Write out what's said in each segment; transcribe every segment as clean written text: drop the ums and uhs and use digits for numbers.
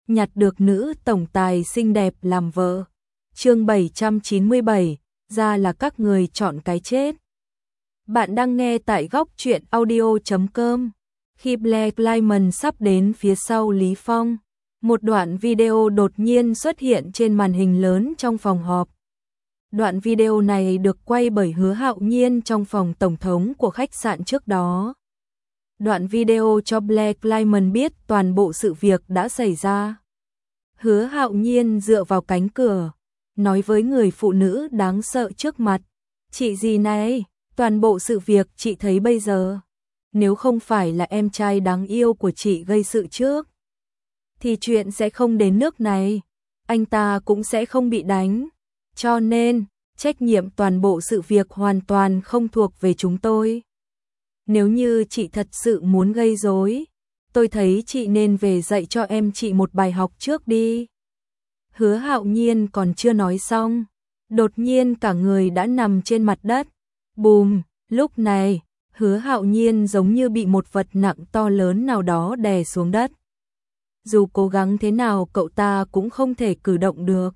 nhặt được nữ tổng tài xinh đẹp làm vợ. Chương 797, ra là các người chọn cái chết. Bạn đang nghe tại góc truyện audio.com. Khi Black Diamond sắp đến phía sau Lý Phong, một đoạn video đột nhiên xuất hiện trên màn hình lớn trong phòng họp. Đoạn video này được quay bởi Hứa Hạo Nhiên trong phòng tổng thống của khách sạn trước đó. Đoạn video cho Black Diamond biết toàn bộ sự việc đã xảy ra. Hứa Hạo Nhiên dựa vào cánh cửa, nói với người phụ nữ đáng sợ trước mặt. Chị gì này, toàn bộ sự việc chị thấy bây giờ. Nếu không phải là em trai đáng yêu của chị gây sự trước, thì chuyện sẽ không đến nước này. Anh ta cũng sẽ không bị đánh. Cho nên, trách nhiệm toàn bộ sự việc hoàn toàn không thuộc về chúng tôi. Nếu như chị thật sự muốn gây rối, tôi thấy chị nên về dạy cho em chị một bài học trước đi. Hứa Hạo Nhiên còn chưa nói xong, đột nhiên cả người đã nằm trên mặt đất. Bùm, lúc này, Hứa Hạo Nhiên giống như bị một vật nặng to lớn nào đó đè xuống đất. Dù cố gắng thế nào cậu ta cũng không thể cử động được.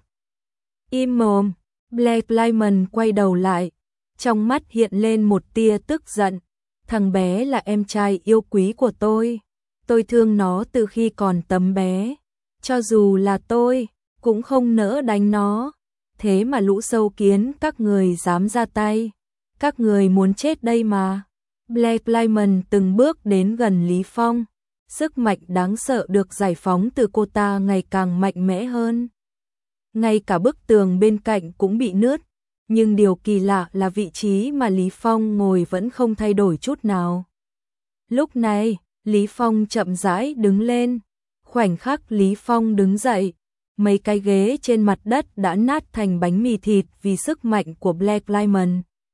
Im mồm, Black Diamond quay đầu lại, trong mắt hiện lên một tia tức giận. Thằng bé là em trai yêu quý của tôi thương nó từ khi còn tấm bé. Cho dù là tôi, cũng không nỡ đánh nó. Thế mà lũ sâu kiến các người dám ra tay. Các người muốn chết đây mà. Black Diamond từng bước đến gần Lý Phong. Sức mạnh đáng sợ được giải phóng từ cô ta ngày càng mạnh mẽ hơn. Ngay cả bức tường bên cạnh cũng bị nứt. Nhưng điều kỳ lạ là vị trí mà Lý Phong ngồi vẫn không thay đổi chút nào. Lúc này, Lý Phong chậm rãi đứng lên. Khoảnh khắc Lý Phong đứng dậy, mấy cái ghế trên mặt đất đã nát thành bánh mì thịt vì sức mạnh của Black Diamond.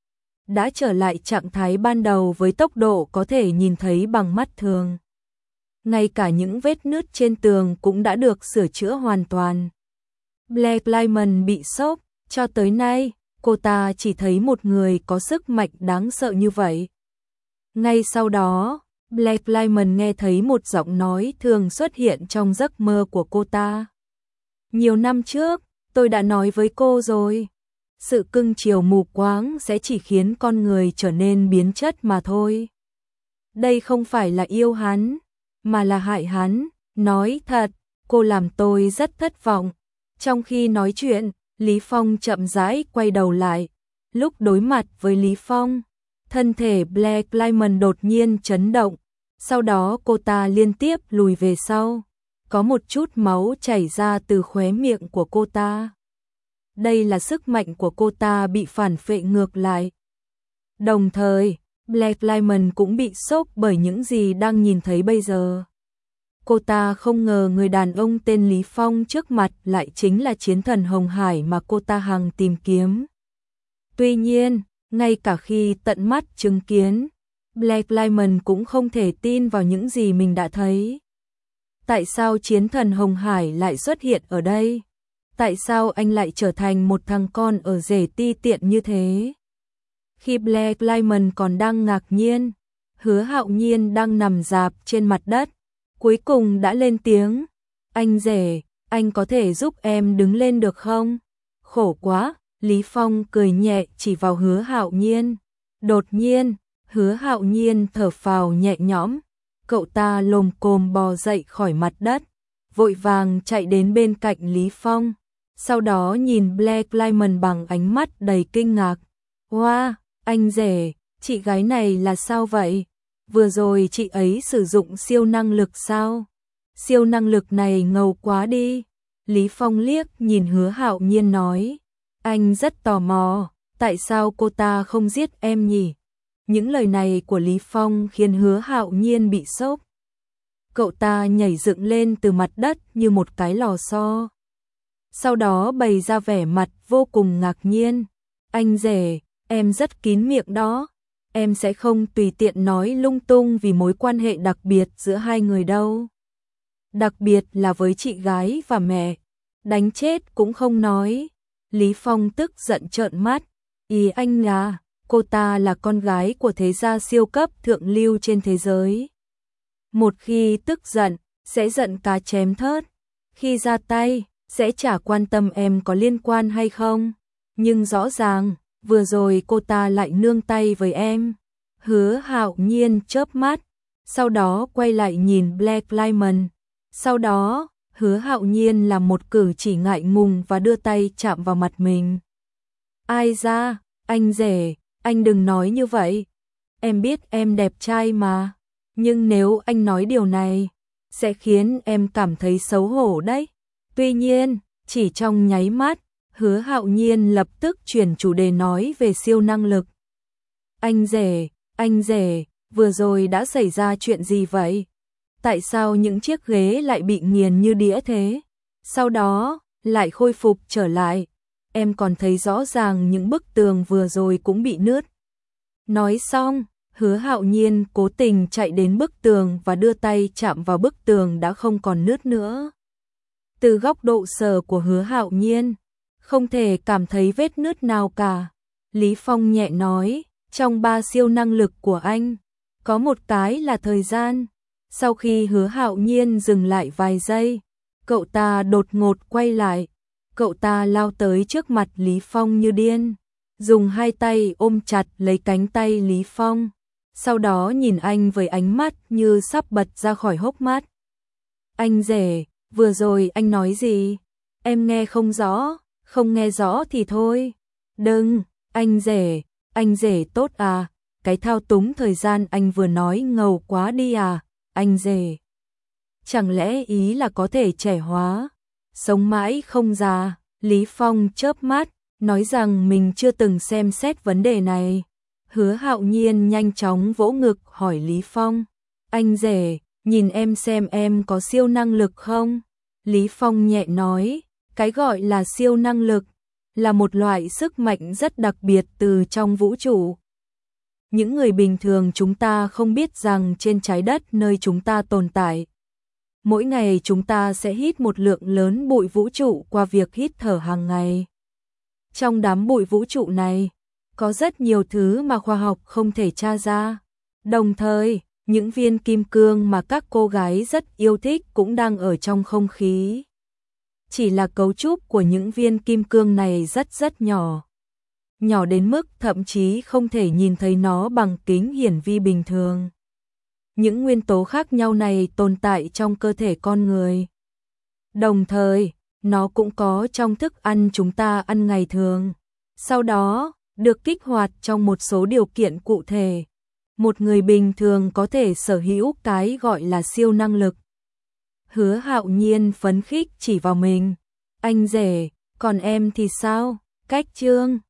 Đã trở lại trạng thái ban đầu với tốc độ có thể nhìn thấy bằng mắt thường. Ngay cả những vết nứt trên tường cũng đã được sửa chữa hoàn toàn. Black Diamond bị sốc, cho tới nay, cô ta chỉ thấy một người có sức mạnh đáng sợ như vậy. Ngay sau đó, Black Diamond nghe thấy một giọng nói thường xuất hiện trong giấc mơ của cô ta. Nhiều năm trước, tôi đã nói với cô rồi. Sự cưng chiều mù quáng sẽ chỉ khiến con người trở nên biến chất mà thôi. Đây không phải là yêu hắn, mà là hại hắn. Nói thật, cô làm tôi rất thất vọng. Trong khi nói chuyện, Lý Phong chậm rãi quay đầu lại. Lúc đối mặt với Lý Phong, thân thể Black Diamond đột nhiên chấn động. Sau đó cô ta liên tiếp lùi về sau. Có một chút máu chảy ra từ khóe miệng của cô ta. Đây là sức mạnh của cô ta bị phản phệ ngược lại. Đồng thời, Black Diamond cũng bị sốc bởi những gì đang nhìn thấy bây giờ. Cô ta không ngờ người đàn ông tên Lý Phong trước mặt lại chính là chiến thần Hồng Hải mà cô ta hằng tìm kiếm. Tuy nhiên, ngay cả khi tận mắt chứng kiến, Black Diamond cũng không thể tin vào những gì mình đã thấy. Tại sao chiến thần Hồng Hải lại xuất hiện ở đây? Tại sao anh lại trở thành một thằng con ở rể ti tiện như thế? Khi Black Diamond còn đang ngạc nhiên, Hứa Hạo Nhiên đang nằm rạp trên mặt đất, cuối cùng đã lên tiếng. Anh rể, anh có thể giúp em đứng lên được không? Khổ quá, Lý Phong cười nhẹ chỉ vào Hứa Hạo Nhiên. Đột nhiên, Hứa Hạo Nhiên thở phào nhẹ nhõm. Cậu ta lồm cồm bò dậy khỏi mặt đất, vội vàng chạy đến bên cạnh Lý Phong. Sau đó nhìn Black Diamond bằng ánh mắt đầy kinh ngạc. Wow, anh rể, chị gái này là sao vậy? Vừa rồi chị ấy sử dụng siêu năng lực sao? Siêu năng lực này ngầu quá đi. Lý Phong liếc nhìn Hứa Hạo Nhiên nói. Anh rất tò mò, tại sao cô ta không giết em nhỉ? Những lời này của Lý Phong khiến Hứa Hạo Nhiên bị sốc. Cậu ta nhảy dựng lên từ mặt đất như một cái lò xo. Sau đó bày ra vẻ mặt vô cùng ngạc nhiên. Anh rể, em rất kín miệng đó. Em sẽ không tùy tiện nói lung tung vì mối quan hệ đặc biệt giữa hai người đâu. Đặc biệt là với chị gái và mẹ. Đánh chết cũng không nói. Lý Phong tức giận trợn mắt. Ý anh là, cô ta là con gái của thế gia siêu cấp thượng lưu trên thế giới. Một khi tức giận, sẽ giận cá chém thớt. Khi ra tay, sẽ chả quan tâm em có liên quan hay không. Nhưng rõ ràng, vừa rồi cô ta lại nương tay với em. Hứa Hạo Nhiên chớp mắt, sau đó quay lại nhìn Black Diamond. Sau đó, Hứa Hạo Nhiên làm một cử chỉ ngại ngùng và đưa tay chạm vào mặt mình. Ai ra, anh rể, anh đừng nói như vậy. Em biết em đẹp trai mà, nhưng nếu anh nói điều này, sẽ khiến em cảm thấy xấu hổ đấy. Tuy nhiên, chỉ trong nháy mắt, Hứa Hạo Nhiên lập tức chuyển chủ đề nói về siêu năng lực. Anh rể, vừa rồi đã xảy ra chuyện gì vậy? Tại sao những chiếc ghế lại bị nghiền như đĩa thế? Sau đó, lại khôi phục trở lại. Em còn thấy rõ ràng những bức tường vừa rồi cũng bị nứt. Nói xong, Hứa Hạo Nhiên cố tình chạy đến bức tường và đưa tay chạm vào bức tường đã không còn nứt nữa. Từ góc độ sờ của Hứa Hạo Nhiên, không thể cảm thấy vết nứt nào cả. Lý Phong nhẹ nói, trong 3 siêu năng lực của anh, có một cái là thời gian. Sau khi Hứa Hạo Nhiên dừng lại vài giây, cậu ta đột ngột quay lại. Cậu ta lao tới trước mặt Lý Phong như điên, dùng hai tay ôm chặt lấy cánh tay Lý Phong, sau đó nhìn anh với ánh mắt như sắp bật ra khỏi hốc mắt. Anh rể, vừa rồi anh nói gì? Em nghe không rõ, không nghe rõ thì thôi. Đừng, anh rể tốt à, cái thao túng thời gian anh vừa nói ngầu quá đi à, anh rể. Chẳng lẽ ý là có thể trẻ hóa, sống mãi không già? Lý Phong chớp mắt, nói rằng mình chưa từng xem xét vấn đề này. Hứa Hạo Nhiên nhanh chóng vỗ ngực hỏi Lý Phong, anh rể, nhìn em xem em có siêu năng lực không? Lý Phong nhẹ nói, cái gọi là siêu năng lực, là một loại sức mạnh rất đặc biệt từ trong vũ trụ. Những người bình thường chúng ta không biết rằng trên trái đất nơi chúng ta tồn tại, mỗi ngày chúng ta sẽ hít một lượng lớn bụi vũ trụ qua việc hít thở hàng ngày. Trong đám bụi vũ trụ này, có rất nhiều thứ mà khoa học không thể tra ra. Đồng thời, những viên kim cương mà các cô gái rất yêu thích cũng đang ở trong không khí. Chỉ là cấu trúc của những viên kim cương này rất nhỏ. Nhỏ đến mức thậm chí không thể nhìn thấy nó bằng kính hiển vi bình thường. Những nguyên tố khác nhau này tồn tại trong cơ thể con người. Đồng thời, nó cũng có trong thức ăn chúng ta ăn ngày thường. Sau đó, được kích hoạt trong một số điều kiện cụ thể. Một người bình thường có thể sở hữu cái gọi là siêu năng lực. Hứa Hạo Nhiên phấn khích chỉ vào mình. Anh rể, còn em thì sao? Cách Trương